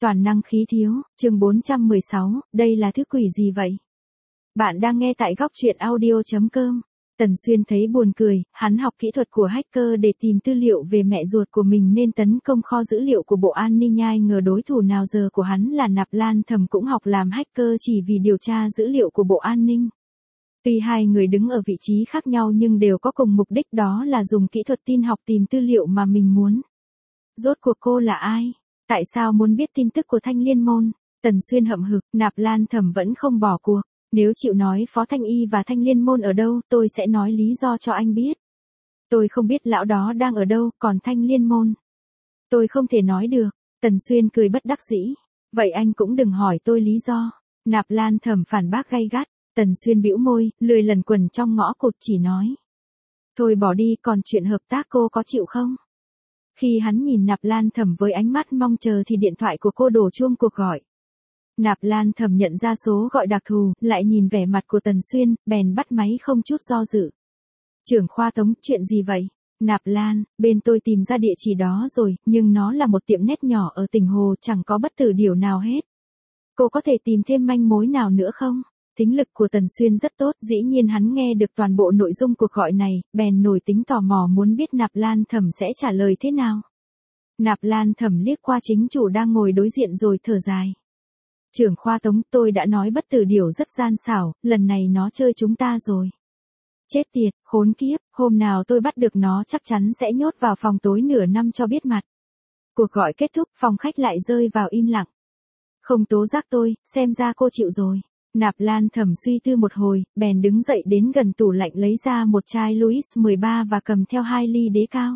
Toàn năng khí thiếu, chương 416, đây là thứ quỷ gì vậy? Bạn đang nghe tại góc truyện audio.com. Tần Xuyên thấy buồn cười, hắn học kỹ thuật của hacker để tìm tư liệu về mẹ ruột của mình nên tấn công kho dữ liệu của Bộ An ninh, ai ngờ đối thủ nào giờ của hắn là Nạp Lan Thầm cũng học làm hacker chỉ vì điều tra dữ liệu của Bộ An ninh. Tuy hai người đứng ở vị trí khác nhau nhưng đều có cùng mục đích, đó là dùng kỹ thuật tin học tìm tư liệu mà mình muốn. Rốt cuộc cô là ai? Tại sao muốn biết tin tức của Thanh Liên Môn? Tần Xuyên hậm hực, Nạp Lan Thầm vẫn không bỏ cuộc. Nếu chịu nói Phó Thanh Y và Thanh Liên Môn ở đâu, tôi sẽ nói lý do cho anh biết. Tôi không biết lão đó đang ở đâu, còn Thanh Liên Môn. Tôi không thể nói được. Tần Xuyên cười bất đắc dĩ. Vậy anh cũng đừng hỏi tôi lý do. Nạp Lan Thầm phản bác gay gắt. Tần Xuyên bĩu môi, lười lẩn quẩn trong ngõ cụt chỉ nói. Thôi bỏ đi, còn chuyện hợp tác cô có chịu không? Khi hắn nhìn Nạp Lan Thầm với ánh mắt mong chờ thì điện thoại của cô đổ chuông cuộc gọi. Nạp Lan Thầm nhận ra số gọi đặc thù, lại nhìn vẻ mặt của Tần Xuyên, bèn bắt máy không chút do dự. Trưởng khoa Tống, chuyện gì vậy? Nạp Lan, bên tôi tìm ra địa chỉ đó rồi, nhưng nó là một tiệm nét nhỏ ở tỉnh Hồ, chẳng có bất tử điều nào hết. Cô có thể tìm thêm manh mối nào nữa không? Thính lực của Tần Xuyên rất tốt, dĩ nhiên hắn nghe được toàn bộ nội dung cuộc gọi này, bèn nổi tính tò mò muốn biết Nạp Lan Thầm sẽ trả lời thế nào. Nạp Lan Thầm liếc qua chính chủ đang ngồi đối diện rồi thở dài. Trưởng khoa Tống, tôi đã nói bất tử điểu rất gian xảo, lần này nó chơi chúng ta rồi. Chết tiệt, khốn kiếp, hôm nào tôi bắt được nó chắc chắn sẽ nhốt vào phòng tối nửa năm cho biết mặt. Cuộc gọi kết thúc, phòng khách lại rơi vào im lặng. Không tố giác tôi, xem ra cô chịu rồi. Nạp Lan Thầm suy tư một hồi, bèn đứng dậy đến gần tủ lạnh lấy ra một chai Louis 13 và cầm theo 2 ly đế cao.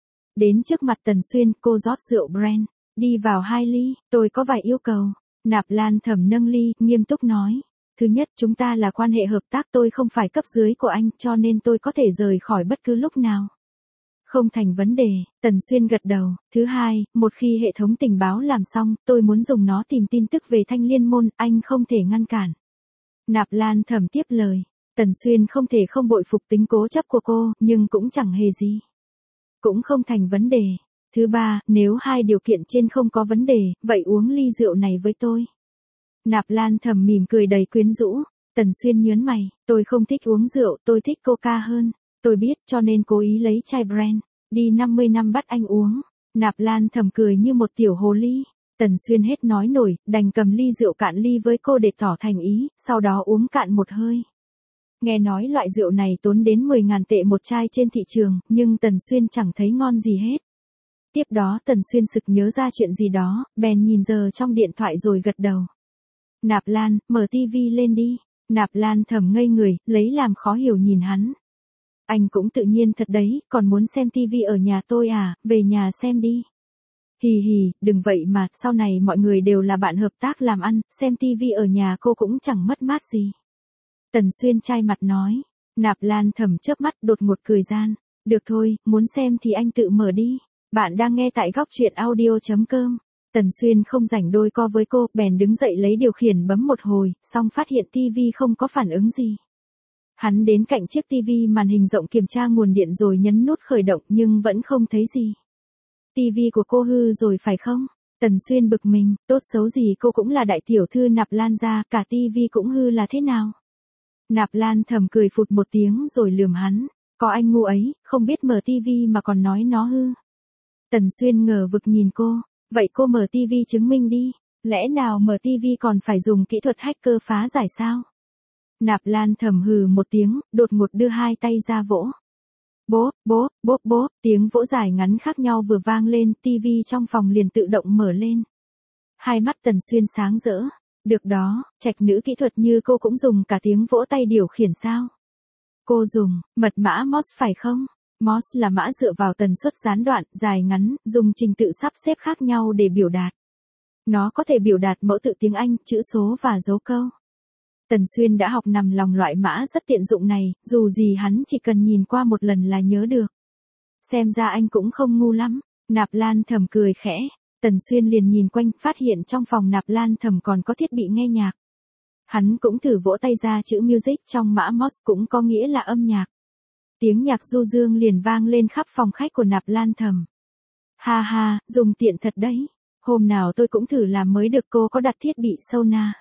Đến trước mặt Tần Xuyên, cô rót rượu brand, đi vào 2 ly, tôi có vài yêu cầu. Nạp Lan Thầm nâng ly, nghiêm túc nói. Thứ nhất, chúng ta là quan hệ hợp tác, tôi không phải cấp dưới của anh, cho nên tôi có thể rời khỏi bất cứ lúc nào. Không thành vấn đề, Tần Xuyên gật đầu. Thứ hai, một khi hệ thống tình báo làm xong, tôi muốn dùng nó tìm tin tức về Thanh Liên Môn, anh không thể ngăn cản. Nạp Lan Thầm tiếp lời. Tần Xuyên không thể không bội phục tính cố chấp của cô, nhưng cũng chẳng hề gì. Cũng không thành vấn đề. Thứ ba, nếu hai điều kiện trên không có vấn đề, vậy uống ly rượu này với tôi. Nạp Lan Thầm mỉm cười đầy quyến rũ. Tần Xuyên nhớn mày, tôi không thích uống rượu, tôi thích coca hơn. Tôi biết, cho nên cố ý lấy chai brand, đi 50 năm bắt anh uống. Nạp Lan Thầm cười như một tiểu hồ ly. Tần Xuyên hết nói nổi, đành cầm ly rượu cạn ly với cô để tỏ thành ý, sau đó uống cạn một hơi. Nghe nói loại rượu này tốn đến 10.000 tệ một chai trên thị trường, nhưng Tần Xuyên chẳng thấy ngon gì hết. Tiếp đó Tần Xuyên sực nhớ ra chuyện gì đó, bèn nhìn giờ trong điện thoại rồi gật đầu. Nạp Lan, mở tivi lên đi. Nạp Lan Thầm ngây người, lấy làm khó hiểu nhìn hắn. Anh cũng tự nhiên thật đấy, còn muốn xem tivi ở nhà tôi à, về nhà xem đi. Hì hì, đừng vậy mà, sau này mọi người đều là bạn hợp tác làm ăn, xem tivi ở nhà cô cũng chẳng mất mát gì. Tần Xuyên chai mặt nói. Nạp Lan Thầm chớp mắt đột ngột cười gian. Được thôi, muốn xem thì anh tự mở đi. Bạn đang nghe tại góc truyện audio.com. Tần Xuyên không rảnh đôi co với cô, bèn đứng dậy lấy điều khiển bấm một hồi, xong phát hiện tivi không có phản ứng gì. Hắn đến cạnh chiếc tivi màn hình rộng kiểm tra nguồn điện rồi nhấn nút khởi động nhưng vẫn không thấy gì. Tivi của cô hư rồi phải không? Tần Xuyên bực mình, tốt xấu gì cô cũng là đại tiểu thư Nạp Lan gia, cả tivi cũng hư là thế nào? Nạp Lan Thầm cười phụt một tiếng rồi lườm hắn. Có anh ngu ấy, không biết mở tivi mà còn nói nó hư. Tần Xuyên ngờ vực nhìn cô. Vậy cô mở tivi chứng minh đi. Lẽ nào mở tivi còn phải dùng kỹ thuật hacker phá giải sao? Nạp Lan Thầm hừ một tiếng, đột ngột đưa hai tay ra vỗ. Bố, bố, bố, bố, tiếng vỗ dài ngắn khác nhau vừa vang lên, tivi trong phòng liền tự động mở lên. Hai mắt Tần Xuyên sáng rỡ. Được đó, trạch nữ kỹ thuật như cô cũng dùng cả tiếng vỗ tay điều khiển sao? Cô dùng mật mã Morse phải không? Morse là mã dựa vào tần suất gián đoạn, dài ngắn, dùng trình tự sắp xếp khác nhau để biểu đạt. Nó có thể biểu đạt mẫu tự tiếng Anh, chữ số và dấu câu. Tần Xuyên đã học nằm lòng loại mã rất tiện dụng này, dù gì hắn chỉ cần nhìn qua một lần là nhớ được. Xem ra anh cũng không ngu lắm. Nạp Lan Thầm cười khẽ. Tần Xuyên liền nhìn quanh, phát hiện trong phòng Nạp Lan Thầm còn có thiết bị nghe nhạc. Hắn cũng thử vỗ tay ra chữ music trong mã Morse cũng có nghĩa là âm nhạc. Tiếng nhạc du dương liền vang lên khắp phòng khách của Nạp Lan Thầm. Ha ha, dùng tiện thật đấy. Hôm nào tôi cũng thử làm mới được, cô có đặt thiết bị sonar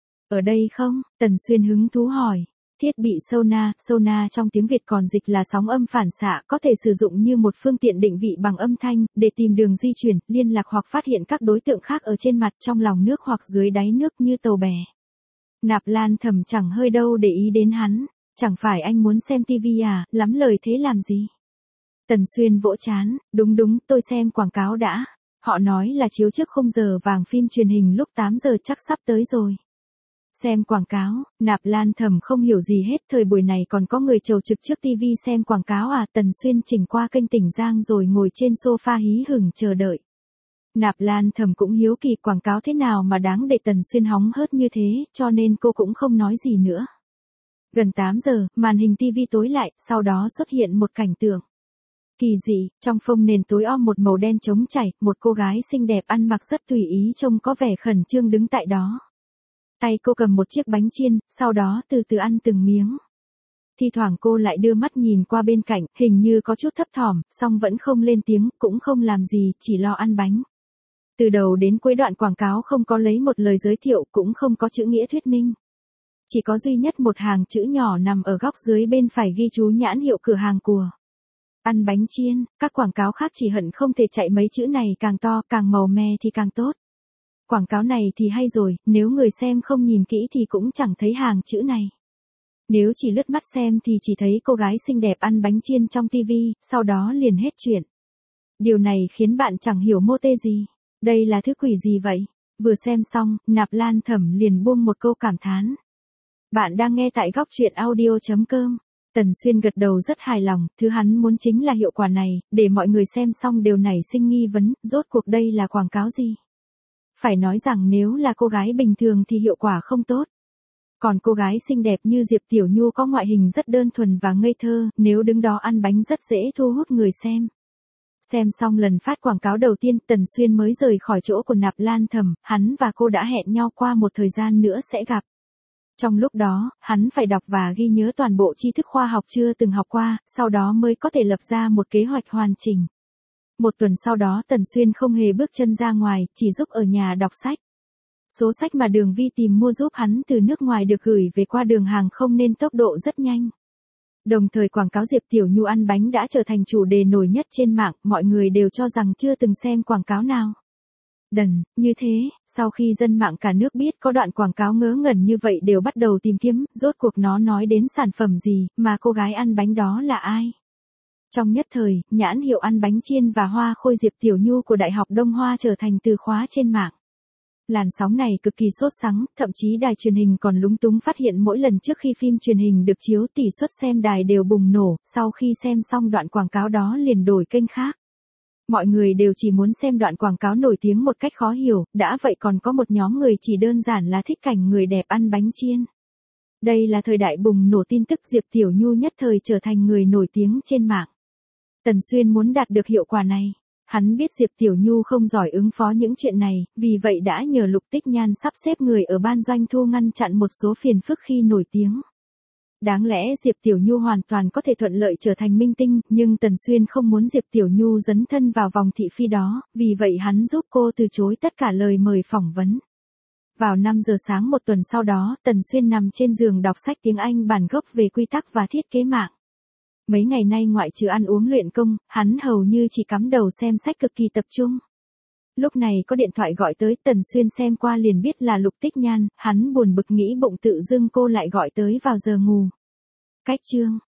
ở đây không? Tần Xuyên hứng thú hỏi. Thiết bị sonar trong tiếng Việt còn dịch là sóng âm phản xạ, có thể sử dụng như một phương tiện định vị bằng âm thanh, để tìm đường di chuyển, liên lạc hoặc phát hiện các đối tượng khác ở trên mặt, trong lòng nước hoặc dưới đáy nước như tàu bè. Nạp Lan Thầm chẳng hơi đâu để ý đến hắn. Chẳng phải anh muốn xem tivi à, lắm lời thế làm gì? Tần Xuyên vỗ chán, đúng, tôi xem quảng cáo đã. Họ nói là chiếu trước khung giờ vàng phim truyền hình lúc 8 giờ, chắc sắp tới rồi. Xem quảng cáo, Nạp Lan Thầm không hiểu gì hết, thời buổi này còn có người chầu trực trước tivi xem quảng cáo à? Tần Xuyên chỉnh qua kênh Tỉnh Giang rồi ngồi trên sofa hí hửng chờ đợi. Nạp Lan Thầm cũng hiếu kỳ quảng cáo thế nào mà đáng để Tần Xuyên hóng hớt như thế, cho nên cô cũng không nói gì nữa. Gần 8 giờ, màn hình tivi tối lại, sau đó xuất hiện một cảnh tượng kỳ dị, trong phông nền tối om một màu đen trống trải, một cô gái xinh đẹp ăn mặc rất tùy ý trông có vẻ khẩn trương đứng tại đó. Tay cô cầm một chiếc bánh chiên, sau đó từ từ ăn từng miếng. Thi thoảng cô lại đưa mắt nhìn qua bên cạnh, hình như có chút thấp thỏm, song vẫn không lên tiếng, cũng không làm gì, chỉ lo ăn bánh. Từ đầu đến cuối đoạn quảng cáo không có lấy một lời giới thiệu, cũng không có chữ nghĩa thuyết minh. Chỉ có duy nhất một hàng chữ nhỏ nằm ở góc dưới bên phải ghi chú nhãn hiệu cửa hàng của ăn bánh chiên. Các quảng cáo khác chỉ hận không thể chạy mấy chữ này càng to, càng màu me thì càng tốt. Quảng cáo này thì hay rồi, nếu người xem không nhìn kỹ thì cũng chẳng thấy hàng chữ này. Nếu chỉ lướt mắt xem thì chỉ thấy cô gái xinh đẹp ăn bánh chiên trong tivi, sau đó liền hết chuyện. Điều này khiến bạn chẳng hiểu mô tê gì. Đây là thứ quỷ gì vậy? Vừa xem xong, Nạp Lan Thầm liền buông một câu cảm thán. Bạn đang nghe tại góc truyện audio.com. Tần Xuyên gật đầu rất hài lòng, thứ hắn muốn chính là hiệu quả này, để mọi người xem xong đều nảy sinh nghi vấn, rốt cuộc đây là quảng cáo gì? Phải nói rằng nếu là cô gái bình thường thì hiệu quả không tốt. Còn cô gái xinh đẹp như Diệp Tiểu Nhu có ngoại hình rất đơn thuần và ngây thơ, nếu đứng đó ăn bánh rất dễ thu hút người xem. Xem xong lần phát quảng cáo đầu tiên, Tần Xuyên mới rời khỏi chỗ của Nạp Lan Thầm, hắn và cô đã hẹn nhau qua một thời gian nữa sẽ gặp. Trong lúc đó, hắn phải đọc và ghi nhớ toàn bộ tri thức khoa học chưa từng học qua, sau đó mới có thể lập ra một kế hoạch hoàn chỉnh. Một tuần sau đó Tần Xuyên không hề bước chân ra ngoài, chỉ giúp ở nhà đọc sách. Số sách mà Đường Vi tìm mua giúp hắn từ nước ngoài được gửi về qua đường hàng không nên tốc độ rất nhanh. Đồng thời quảng cáo Diệp Tiểu Nhu ăn bánh đã trở thành chủ đề nổi nhất trên mạng, mọi người đều cho rằng chưa từng xem quảng cáo nào như thế. Sau khi dân mạng cả nước biết có đoạn quảng cáo ngớ ngẩn như vậy đều bắt đầu tìm kiếm, rốt cuộc nó nói đến sản phẩm gì, mà cô gái ăn bánh đó là ai. Trong nhất thời, nhãn hiệu ăn bánh chiên và hoa khôi Diệp Tiểu Nhu của Đại học Đông Hoa trở thành từ khóa trên mạng. Làn sóng này cực kỳ sốt sắng, thậm chí đài truyền hình còn lúng túng phát hiện mỗi lần trước khi phim truyền hình được chiếu tỷ suất xem đài đều bùng nổ, sau khi xem xong đoạn quảng cáo đó liền đổi kênh khác. Mọi người đều chỉ muốn xem đoạn quảng cáo nổi tiếng một cách khó hiểu, đã vậy còn có một nhóm người chỉ đơn giản là thích cảnh người đẹp ăn bánh chiên. Đây là thời đại bùng nổ tin tức, Diệp Tiểu Nhu nhất thời trở thành người nổi tiếng trên mạng. Tần Xuyên muốn đạt được hiệu quả này. Hắn biết Diệp Tiểu Nhu không giỏi ứng phó những chuyện này, vì vậy đã nhờ Lục Tích Nhan sắp xếp người ở ban doanh thu ngăn chặn một số phiền phức khi nổi tiếng. Đáng lẽ Diệp Tiểu Nhu hoàn toàn có thể thuận lợi trở thành minh tinh, nhưng Tần Xuyên không muốn Diệp Tiểu Nhu dấn thân vào vòng thị phi đó, vì vậy hắn giúp cô từ chối tất cả lời mời phỏng vấn. Vào 5 giờ sáng một tuần sau đó, Tần Xuyên nằm trên giường đọc sách tiếng Anh bản gốc về quy tắc và thiết kế mạng. Mấy ngày nay ngoại trừ ăn uống luyện công, hắn hầu như chỉ cắm đầu xem sách cực kỳ tập trung. Lúc này có điện thoại gọi tới, Tần Xuyên xem qua liền biết là Lục Tích Nhan, hắn buồn bực nghĩ bụng tự dưng cô lại gọi tới vào giờ ngủ. Cách chương